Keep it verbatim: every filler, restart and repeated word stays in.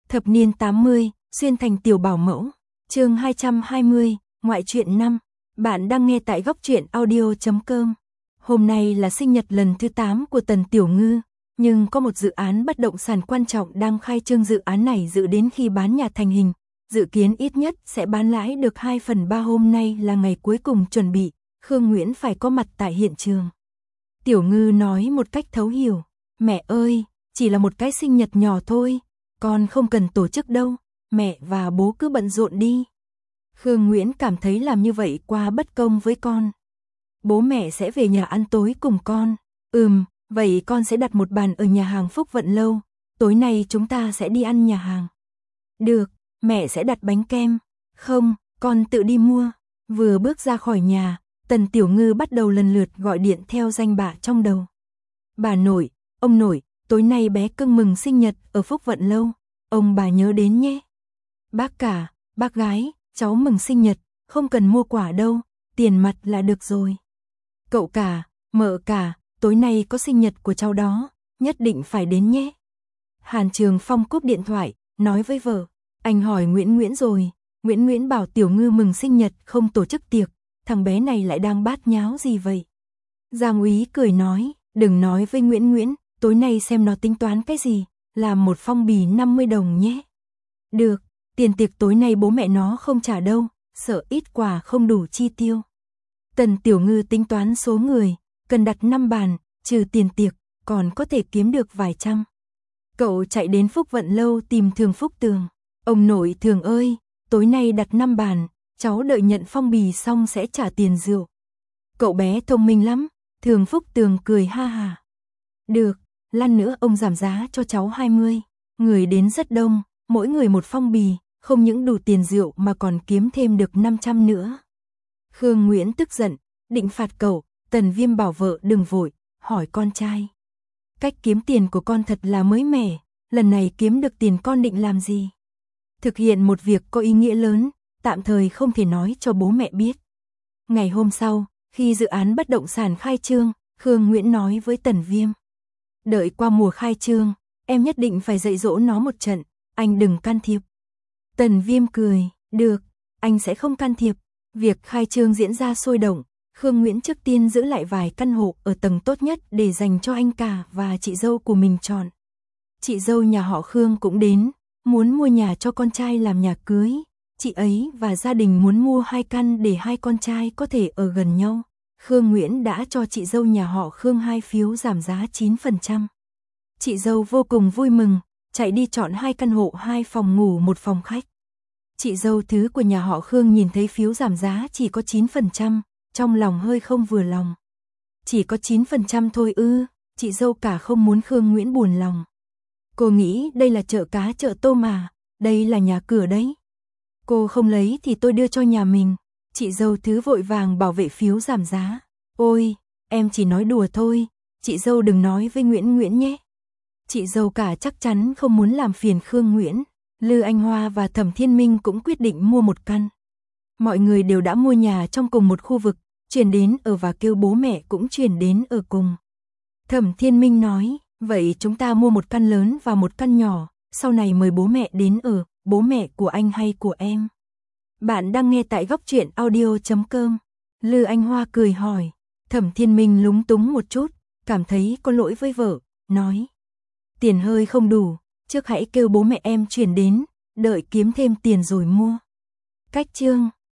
Thập niên tám mươi, xuyên thành tiểu bảo mẫu. Chương hai trăm hai mươi, ngoại truyện năm. Bạn đang nghe tại góc truyện audio chấm com. Hôm nay là sinh nhật lần thứ tám của Tần Tiểu Ngư, nhưng có một dự án bất động sản quan trọng đang khai trương. Dự án này dự đến khi bán nhà thành hình, dự kiến ít nhất sẽ bán lãi được hai phần ba. Hôm nay là ngày cuối cùng chuẩn bị, Khương Nguyễn phải có mặt tại hiện trường. Tiểu Ngư nói một cách thấu hiểu, mẹ ơi, chỉ là một cái sinh nhật nhỏ thôi, con không cần tổ chức đâu, mẹ và bố cứ bận rộn đi. Khương Nguyễn cảm thấy làm như vậy quá bất công với con. Bố mẹ sẽ về nhà ăn tối cùng con. Ừm, vậy con sẽ đặt một bàn ở nhà hàng Phúc Vận Lâu, tối nay chúng ta sẽ đi ăn nhà hàng. Được, mẹ sẽ đặt bánh kem. Không, con tự đi mua. Vừa bước ra khỏi nhà, Tần Tiểu Ngư bắt đầu lần lượt gọi điện theo danh bạ trong đầu. Bà nội, ông nội, tối nay bé Cưng mừng sinh nhật ở Phúc Vận Lâu, ông bà nhớ đến nhé. Bác cả, bác gái, cháu mừng sinh nhật, không cần mua quả đâu, tiền mặt là được rồi. Cậu cả, mợ cả, tối nay có sinh nhật của cháu đó, nhất định phải đến nhé. Hàn Trường Phong cúp điện thoại, nói với vợ, anh hỏi Nguyễn Nguyễn rồi, Nguyễn Nguyễn bảo Tiểu Ngư mừng sinh nhật không tổ chức tiệc, thằng bé này lại đang bát nháo gì vậy? Giang Úy cười nói, đừng nói với Nguyễn Nguyễn, tối nay xem nó tính toán cái gì, làm một phong bì năm mươi đồng nhé. Được, tiền tiệc tối nay bố mẹ nó không trả đâu, sợ ít quà không đủ chi tiêu. Tần Tiểu Ngư tính toán số người, cần đặt năm bàn, trừ tiền tiệc, còn có thể kiếm được vài trăm. Cậu chạy đến Phúc Vận Lâu tìm Thường Phúc Tường. Ông nội Thường ơi, tối nay đặt năm bàn, cháu đợi nhận phong bì xong sẽ trả tiền rượu. Cậu bé thông minh lắm, Thường Phúc Tường cười ha hà. Được, lát nữa ông giảm giá cho cháu hai mươi. Người đến rất đông, mỗi người một phong bì, không những đủ tiền rượu mà còn kiếm thêm được năm trăm nữa. Khương Nguyễn tức giận, định phạt cậu. Tần Viêm bảo vợ đừng vội, hỏi con trai. Cách kiếm tiền của con thật là mới mẻ, lần này kiếm được tiền con định làm gì? Thực hiện một việc có ý nghĩa lớn, tạm thời không thể nói cho bố mẹ biết. Ngày hôm sau, khi dự án bất động sản khai trương, Khương Nguyễn nói với Tần Viêm. Đợi qua mùa khai trương, em nhất định phải dạy dỗ nó một trận, anh đừng can thiệp. Tần Viêm cười, được, anh sẽ không can thiệp. Việc khai trương diễn ra sôi động, Khương Nguyễn trước tiên giữ lại vài căn hộ ở tầng tốt nhất để dành cho anh cả và chị dâu của mình chọn. Chị dâu nhà họ Khương cũng đến, muốn mua nhà cho con trai làm nhà cưới. Chị ấy và gia đình muốn mua hai căn để hai con trai có thể ở gần nhau. Khương Nguyễn đã cho chị dâu nhà họ Khương hai phiếu giảm giá chín phần trăm. Chị dâu vô cùng vui mừng, chạy đi chọn hai căn hộ hai phòng ngủ một phòng khách. Chị dâu thứ của nhà họ Khương nhìn thấy phiếu giảm giá chỉ có chín phần trăm, trong lòng hơi không vừa lòng. Chỉ có chín phần trăm thôi ư, chị dâu cả không muốn Khương Nguyễn buồn lòng. Cô nghĩ đây là chợ cá chợ tôm mà, đây là nhà cửa đấy. Cô không lấy thì tôi đưa cho nhà mình. Chị dâu thứ vội vàng bảo vệ phiếu giảm giá. Ôi, em chỉ nói đùa thôi, chị dâu đừng nói với Nguyễn Nguyễn nhé. Chị dâu cả chắc chắn không muốn làm phiền Khương Nguyễn. Lư Anh Hoa và Thẩm Thiên Minh cũng quyết định mua một căn. Mọi người đều đã mua nhà trong cùng một khu vực, chuyển đến ở và kêu bố mẹ cũng chuyển đến ở cùng. Thẩm Thiên Minh nói, vậy chúng ta mua một căn lớn và một căn nhỏ, sau này mời bố mẹ đến ở, bố mẹ của anh hay của em? Bạn đang nghe tại góc truyện audio chấm com. Lư Anh Hoa cười hỏi. Thẩm Thiên Minh lúng túng một chút, cảm thấy có lỗi với vợ, nói. Tiền hơi không đủ, trước hãy kêu bố mẹ em chuyển đến, đợi kiếm thêm tiền rồi mua. Cách chương